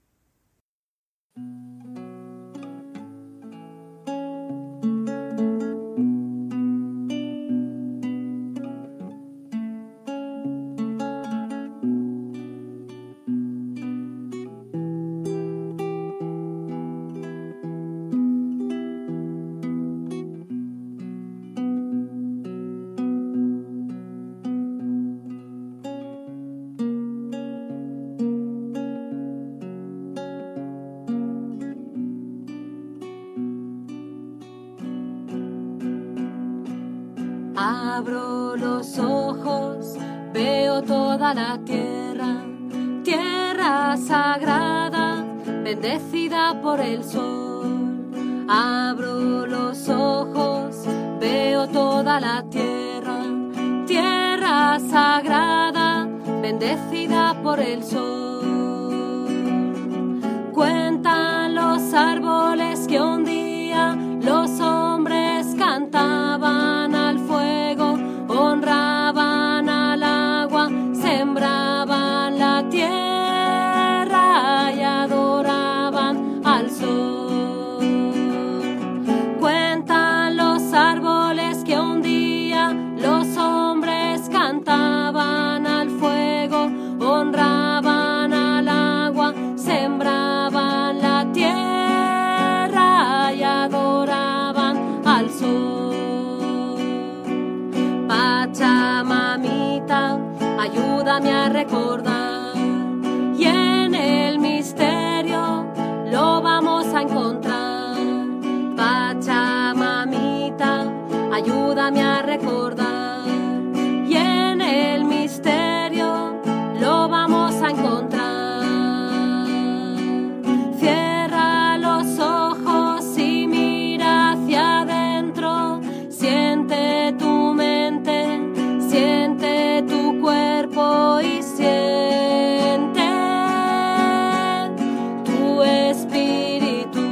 Abro los ojos, veo toda la tierra, tierra sagrada, bendecida por el sol. Abro los ojos, veo toda la tierra, tierra sagrada, bendecida por el sol. Cuentan los árboles que un día los hombres cantaban al fuego, honraban al agua, sembraban la tierra y adoraban al sol. Cuentan los árboles que un día los hombres cantaban al fuego, honraban al agua, sembraban la tierra y adoraban al sol. Pachamamita, ayúdame a recordar, y en el misterio lo vamos a encontrar. Pachamamita, ayúdame a recordar, y en el misterio lo vamos a encontrar. Cierra los ojos y mira hacia adentro, siente tu mente, siente tu cuerpo y siente tu espíritu.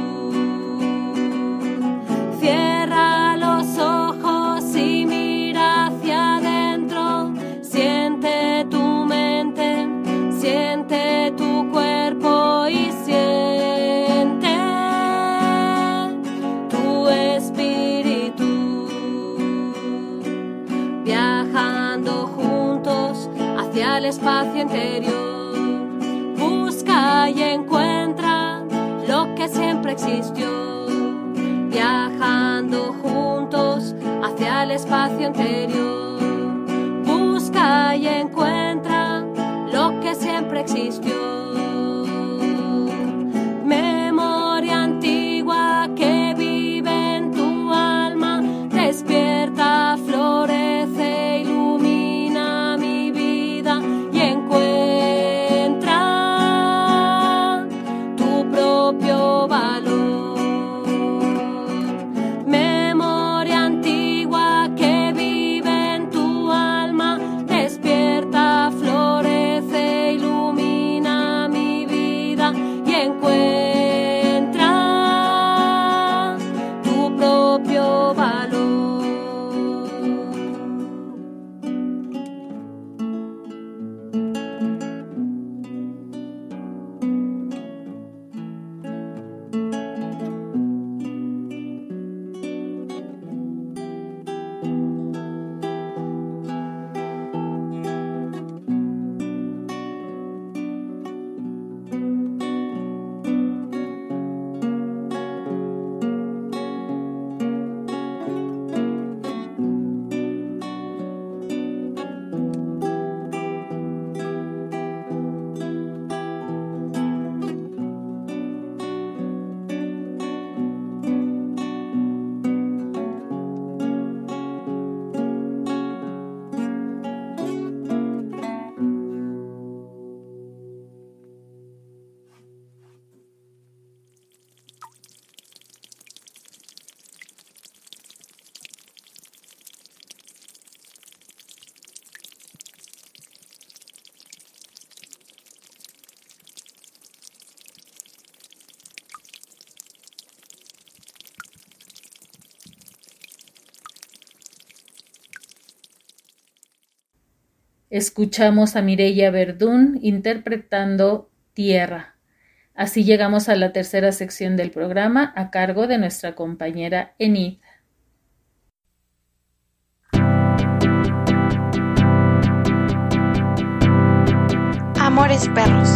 Cierra los ojos y mira hacia adentro, siente tu mente, siente tu cuerpo y siente tu espíritu. Viajando juntos hacia el espacio interior, busca y encuentra lo que siempre existió. Viajando juntos hacia el espacio interior, busca y encuentra lo que siempre existió. Memoria antigua que vive en tu alma, despierta, florece, ilumina mi vida y encuentra tu propio valor. Memoria antigua que vive en tu alma, Escuchamos a Mireia Verdún interpretando Tierra. Así llegamos a la tercera sección del programa a cargo de nuestra compañera Enid. Amores perros.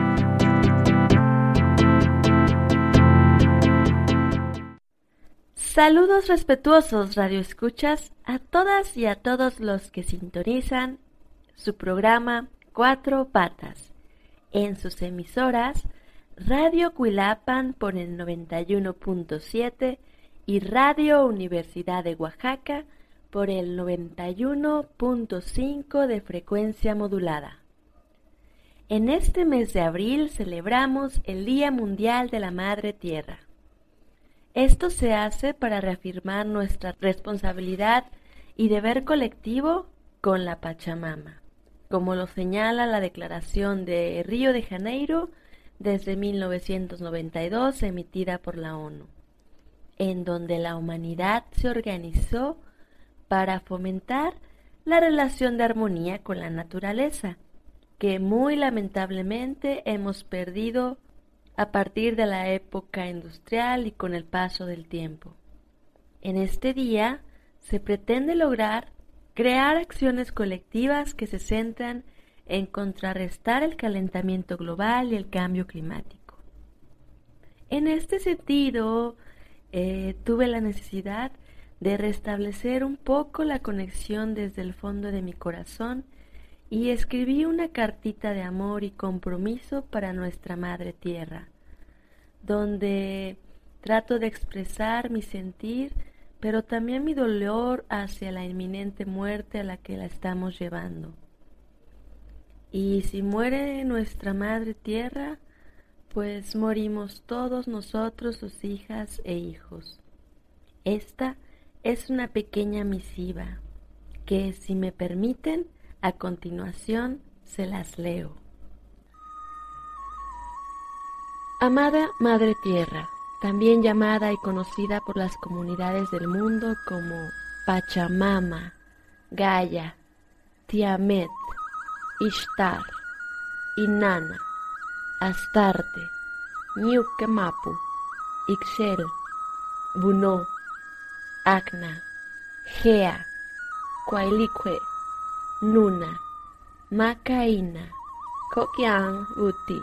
Saludos respetuosos, radioescuchas, a todas y a todos los que sintonizan su programa Cuatro Patas en sus emisoras Radio Cuilapan por el noventa y uno punto siete y Radio Universidad de Oaxaca por el noventa y uno punto cinco de frecuencia modulada. En este mes de abril celebramos el Día Mundial de la Madre Tierra. Esto se hace para reafirmar nuestra responsabilidad y deber colectivo con la Pachamama, como lo señala la Declaración de Río de Janeiro desde mil novecientos noventa y dos emitida por la ONU, en donde la humanidad se organizó para fomentar la relación de armonía con la naturaleza, que muy lamentablemente hemos perdido a partir de la época industrial y con el paso del tiempo. En este día se pretende lograr crear acciones colectivas que se centran en contrarrestar el calentamiento global y el cambio climático. En este sentido, eh, tuve la necesidad de restablecer un poco la conexión desde el fondo de mi corazón y escribí una cartita de amor y compromiso para nuestra Madre Tierra, donde trato de expresar mi sentir, pero también mi dolor hacia la inminente muerte a la que la estamos llevando. Y si muere nuestra Madre Tierra, pues morimos todos nosotros, sus hijas e hijos. Esta es una pequeña misiva que, si me permiten, a continuación se las leo. Amada Madre Tierra, también llamada y conocida por las comunidades del mundo como Pachamama, Gaia, Tiamet, Ishtar, Inanna, Astarte, Ñuquemapu, Ixchel, Bunó, Acna, Gea, Coailicue, Nuna, Macaína, Coquián Uti.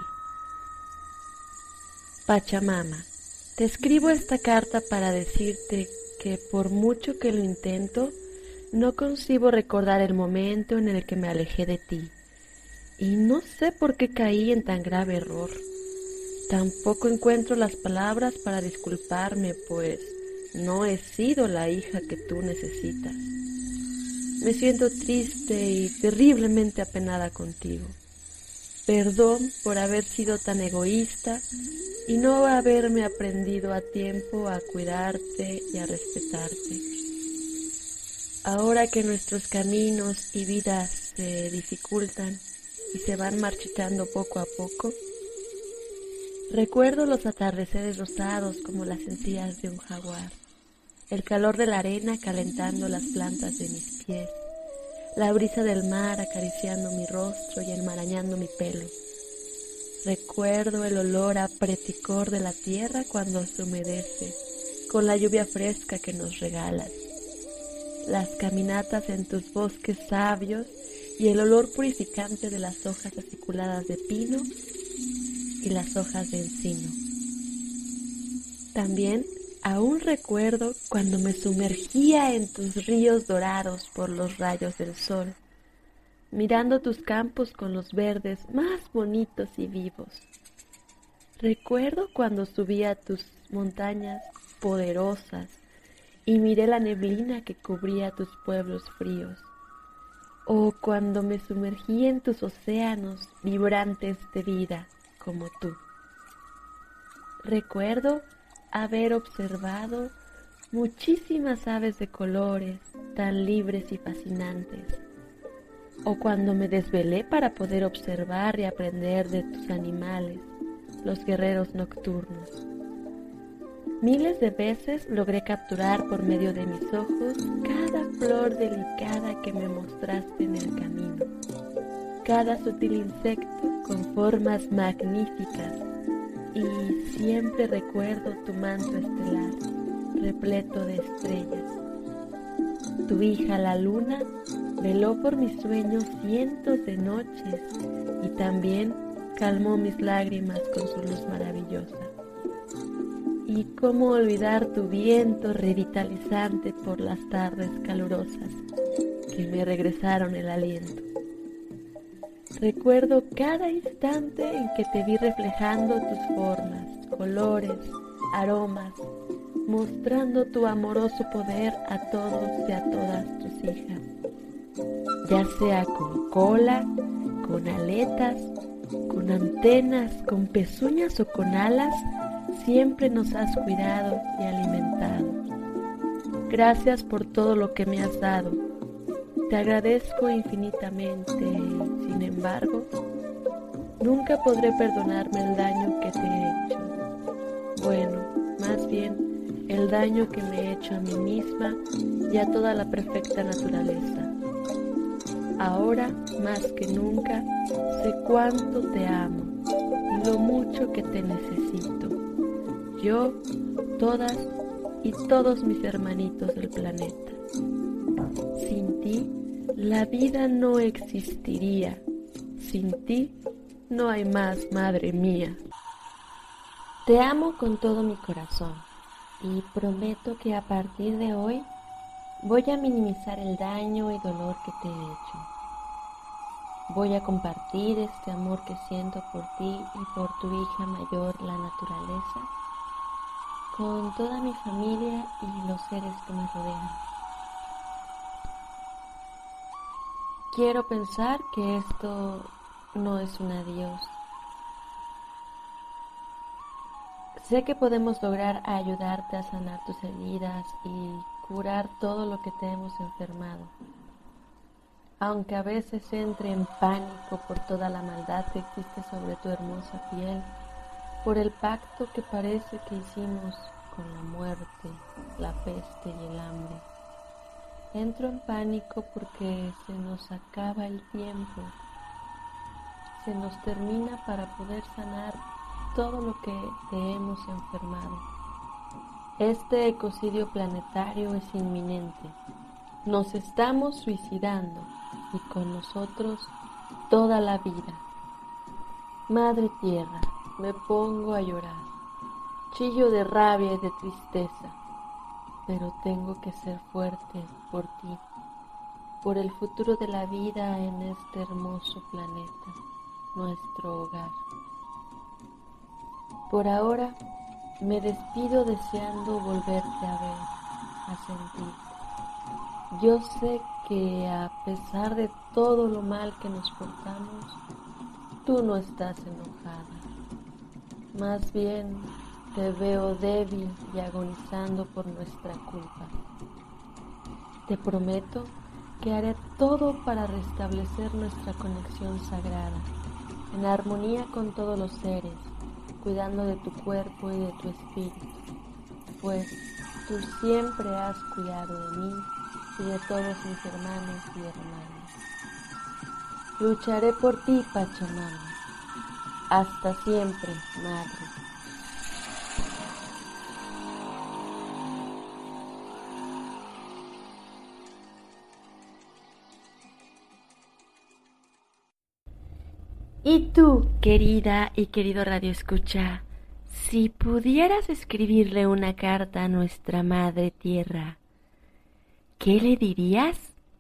Pachamama, te escribo esta carta para decirte que por mucho que lo intento, no concibo recordar el momento en el que me alejé de ti. Y no sé por qué caí en tan grave error. Tampoco encuentro las palabras para disculparme, pues no he sido la hija que tú necesitas. Me siento triste y terriblemente apenada contigo. Perdón por haber sido tan egoísta y no haberme aprendido a tiempo a cuidarte y a respetarte. Ahora que nuestros caminos y vidas se dificultan y se van marchitando poco a poco, recuerdo los atardeceres rosados como las encías de un jaguar, el calor de la arena calentando las plantas de mis pies, la brisa del mar acariciando mi rostro y enmarañando mi pelo. Recuerdo el olor a preticor de la tierra cuando se humedece con la lluvia fresca que nos regalas, las caminatas en tus bosques sabios y el olor purificante de las hojas aciculadas de pino y las hojas de encino. También aún recuerdo cuando me sumergía en tus ríos dorados por los rayos del sol, mirando tus campos con los verdes más bonitos y vivos. Recuerdo cuando subía a tus montañas poderosas y miré la neblina que cubría tus pueblos fríos, o cuando me sumergí en tus océanos vibrantes de vida como tú. Recuerdo haber observado muchísimas aves de colores tan libres y fascinantes, o cuando me desvelé para poder observar y aprender de tus animales, los guerreros nocturnos. Miles de veces logré capturar por medio de mis ojos cada flor delicada que me mostraste en el camino, cada sutil insecto con formas magníficas, y siempre recuerdo tu manto estelar, repleto de estrellas. Tu hija la luna veló por mis sueños cientos de noches y también calmó mis lágrimas con su luz maravillosa. Y cómo olvidar tu viento revitalizante por las tardes calurosas que me regresaron el aliento. Recuerdo cada instante en que te vi reflejando tus formas, colores, aromas, mostrando tu amoroso poder a todos y a todas tus hijas, ya sea con cola, con aletas, con antenas, con pezuñas o con alas. Siempre nos has cuidado y alimentado. Gracias por todo lo que me has dado. Te agradezco infinitamente. Sin embargo, nunca podré perdonarme el daño que te he hecho. Bueno, más bien, el daño que me he hecho a mí misma y a toda la perfecta naturaleza. Ahora, más que nunca, sé cuánto te amo y lo mucho que te necesito. Yo, todas y todos mis hermanitos del planeta. Sin ti, la vida no existiría. Sin ti, no hay más, madre mía. Te amo con todo mi corazón y prometo que a partir de hoy voy a minimizar el daño y dolor que te he hecho. Voy a compartir este amor que siento por ti y por tu hija mayor, la naturaleza, con toda mi familia y los seres que me rodean. Quiero pensar que esto no es un adiós. Sé que podemos lograr ayudarte a sanar tus heridas y curar todo lo que te hemos enfermado. Aunque a veces entre en pánico por toda la maldad que existe sobre tu hermosa piel, por el pacto que parece que hicimos con la muerte, la peste y el hambre. Entro en pánico porque se nos acaba el tiempo, se nos termina para poder sanar todo lo que te hemos enfermado. Este ecocidio planetario es inminente. Nos estamos suicidando y con nosotros toda la vida. Madre Tierra, me pongo a llorar. Chillo de rabia y de tristeza, pero tengo que ser fuerte por ti, por el futuro de la vida en este hermoso planeta, nuestro hogar. Por ahora me despido deseando volverte a ver, a sentir. Yo sé que a pesar de todo lo mal que nos portamos, tú no estás enojada. Más bien te veo débil y agonizando por nuestra culpa. Te prometo que haré todo para restablecer nuestra conexión sagrada, en armonía con todos los seres, cuidando de tu cuerpo y de tu espíritu, pues tú siempre has cuidado de mí y de todos mis hermanos y hermanas. Lucharé por ti, Pachamama. Hasta siempre, Madre. Y tú, querida y querido Radio Escucha, si pudieras escribirle una carta a nuestra Madre Tierra, ¿qué le dirías?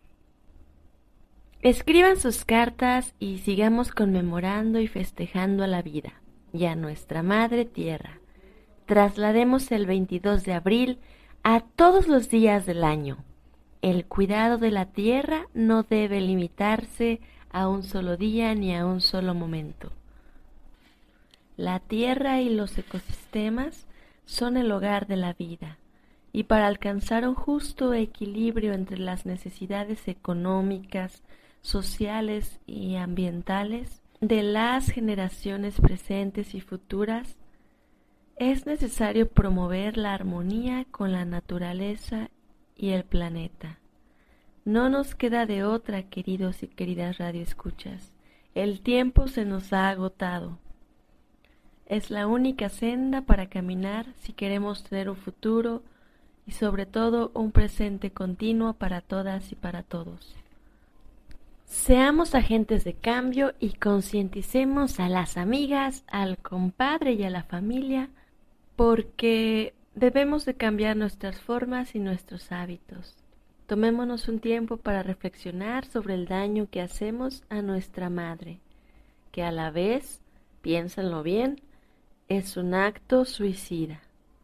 Escriban sus cartas y sigamos conmemorando y festejando a la vida y a nuestra Madre Tierra. Traslademos el veintidós de abril a todos los días del año. El cuidado de la tierra no debe limitarse a un solo día ni a un solo momento. La tierra y los ecosistemas son el hogar de la vida, y para alcanzar un justo equilibrio entre las necesidades económicas, sociales y ambientales de las generaciones presentes y futuras, es necesario promover la armonía con la naturaleza y el planeta. No nos queda de otra, queridos y queridas radioescuchas. El tiempo se nos ha agotado. Es la única senda para caminar si queremos tener un futuro y sobre todo un presente continuo para todas y para todos. Seamos agentes de cambio y concienticemos a las amigas, al compadre y a la familia, porque debemos de cambiar nuestras formas y nuestros hábitos. Tomémonos un tiempo para reflexionar sobre el daño que hacemos a nuestra madre, que a la vez, piénsenlo bien, es un acto suicida.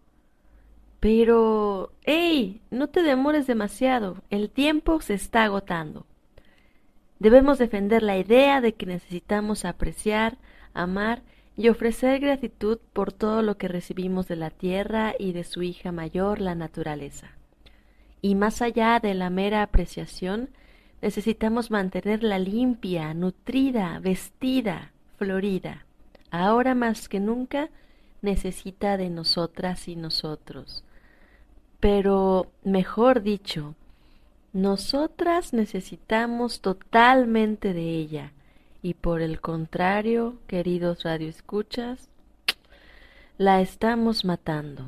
Pero, ¡hey! No te demores demasiado, el tiempo se está agotando. Debemos defender la idea de que necesitamos apreciar, amar y ofrecer gratitud por todo lo que recibimos de la tierra y de su hija mayor, la naturaleza. Y más allá de la mera apreciación, necesitamos mantenerla limpia, nutrida, vestida, florida. Ahora más que nunca necesita de nosotras y nosotros. Pero, mejor dicho, nosotras necesitamos totalmente de ella. Y por el contrario, queridos radioescuchas, la estamos matando.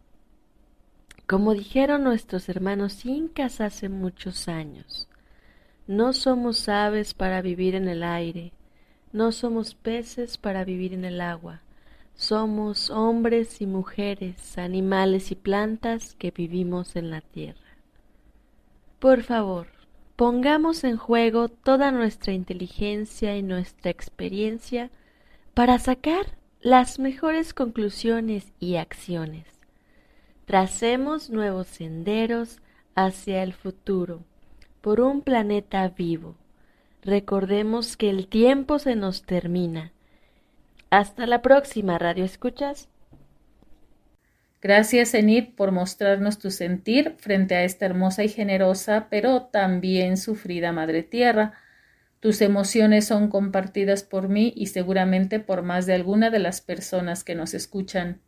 Como dijeron nuestros hermanos incas hace muchos años, no somos aves para vivir en el aire, no somos peces para vivir en el agua, somos hombres y mujeres, animales y plantas que vivimos en la tierra. Por favor, pongamos en juego toda nuestra inteligencia y nuestra experiencia para sacar las mejores conclusiones y acciones. Tracemos nuevos senderos hacia el futuro, por un planeta vivo. Recordemos que el tiempo se nos termina. Hasta la próxima, Radio Escuchas. Gracias, Enid, por mostrarnos tu sentir frente a esta hermosa y generosa, pero también sufrida Madre Tierra. Tus emociones son compartidas por mí y seguramente por más de alguna de las personas que nos escuchan.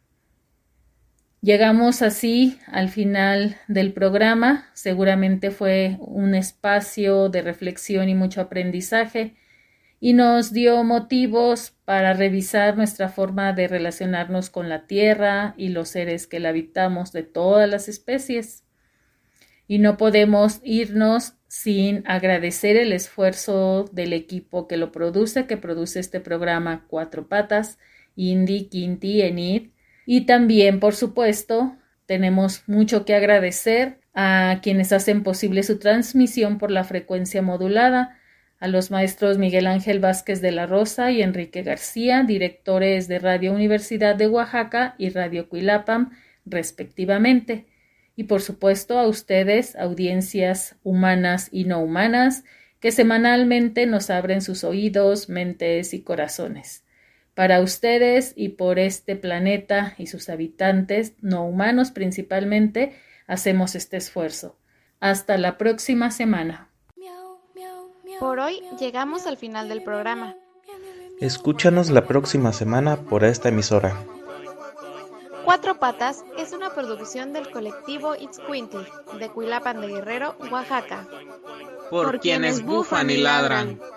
Llegamos así al final del programa. Seguramente fue un espacio de reflexión y mucho aprendizaje y nos dio motivos para revisar nuestra forma de relacionarnos con la tierra y los seres que la habitamos de todas las especies. Y no podemos irnos sin agradecer el esfuerzo del equipo que lo produce, que produce este programa Cuatro Patas, Indy, Quinti, Enid. Y también, por supuesto, tenemos mucho que agradecer a quienes hacen posible su transmisión por la frecuencia modulada, a los maestros Miguel Ángel Vázquez de la Rosa y Enrique García, directores de Radio Universidad de Oaxaca y Radio Cuilapam, respectivamente. Y por supuesto a ustedes, audiencias humanas y no humanas, que semanalmente nos abren sus oídos, mentes y corazones. Para ustedes y por este planeta y sus habitantes, no humanos principalmente, hacemos este esfuerzo. Hasta la próxima semana. Por hoy llegamos al final del programa. Escúchanos la próxima semana por esta emisora. Cuatro Patas es una producción del colectivo Itzcuintli de Cuilapam de Guerrero, Oaxaca. Por, por quienes bufan y ladran.